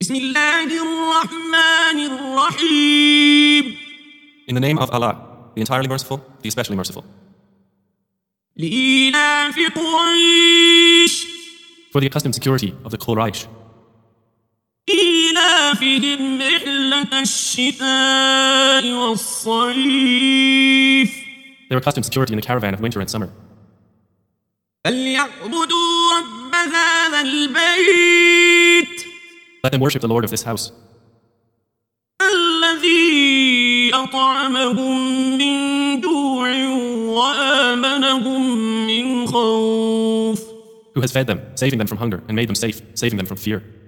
بسم الله الرحمن الرحيم. In the name of Allah, the entirely merciful, the especially merciful. لإيلاف قريش For the accustomed security of the Quraysh, إيلافهم رحلة الشتاء والصيف their accustomed security in the caravan of winter and summer. فليعبدوا رب هذا البيت Let them worship the Lord of this house, الذي أطعمهم من جوع وآمنهم من خوف. who has fed them, saving them from hunger, and made them safe, saving them from fear.